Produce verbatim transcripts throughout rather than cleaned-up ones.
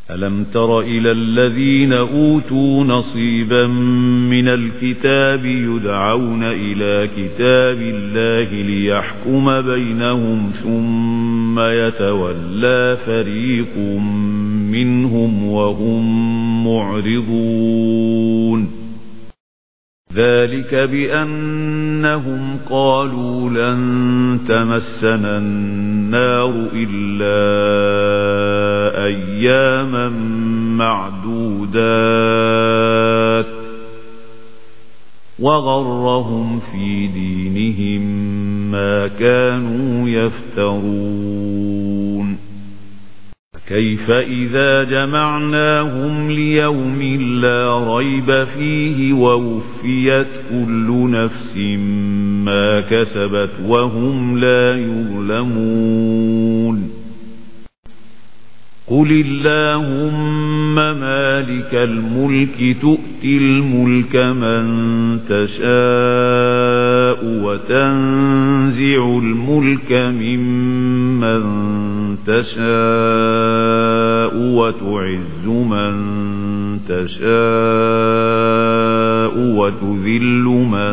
ألم تر إلى الذين أوتوا نصيبا من الكتاب يدعون إلى كتاب الله ليحكم بينهم ثم يتولى فريق منهم وهم معرضون ذلك بأنهم قالوا لن تمسنا النار إلا أياما معدودات وغرهم في دينهم ما كانوا يفترون كيف إذا جمعناهم ليوم لا ريب فيه ووفيت كل نفس ما كسبت وهم لا يظلمون قل اللهم مالك الملك تؤتي الملك من تشاء وتنزع الملك ممن تشاء وتعز من تشاء وتذل من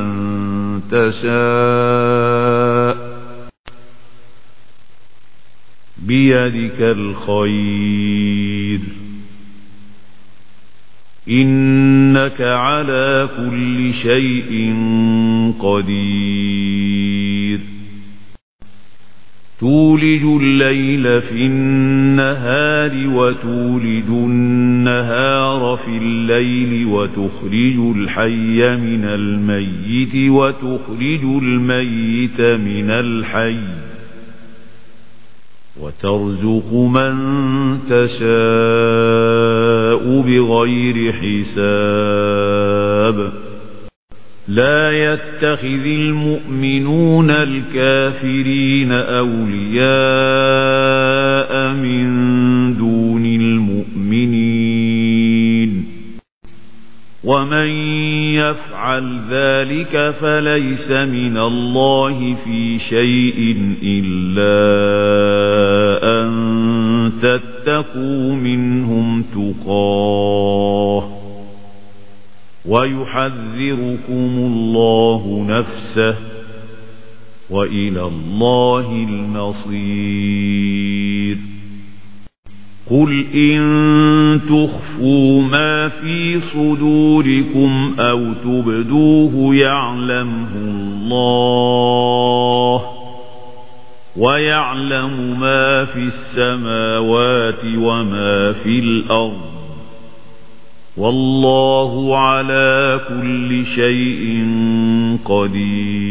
تشاء بيدك الخير إنك على كل شيء قدير تولج الليل في النهار وتولج النهار في الليل وتخرج الحي من الميت وتخرج الميت من الحي وترزق من تشاء بغير حساب لا يتخذ المؤمنون الكافرين أولياء من دون المؤمنين ومن يفعل ذلك فليس من الله في شيء إلا أن تتقوا منهم تقاه ويحذركم الله نفسه وإلى الله المصير قل إن تخفوا ما في صدوركم أو تبدوه يعلمه الله ويعلم ما في السماوات وما في الأرض والله على كل شيء قدير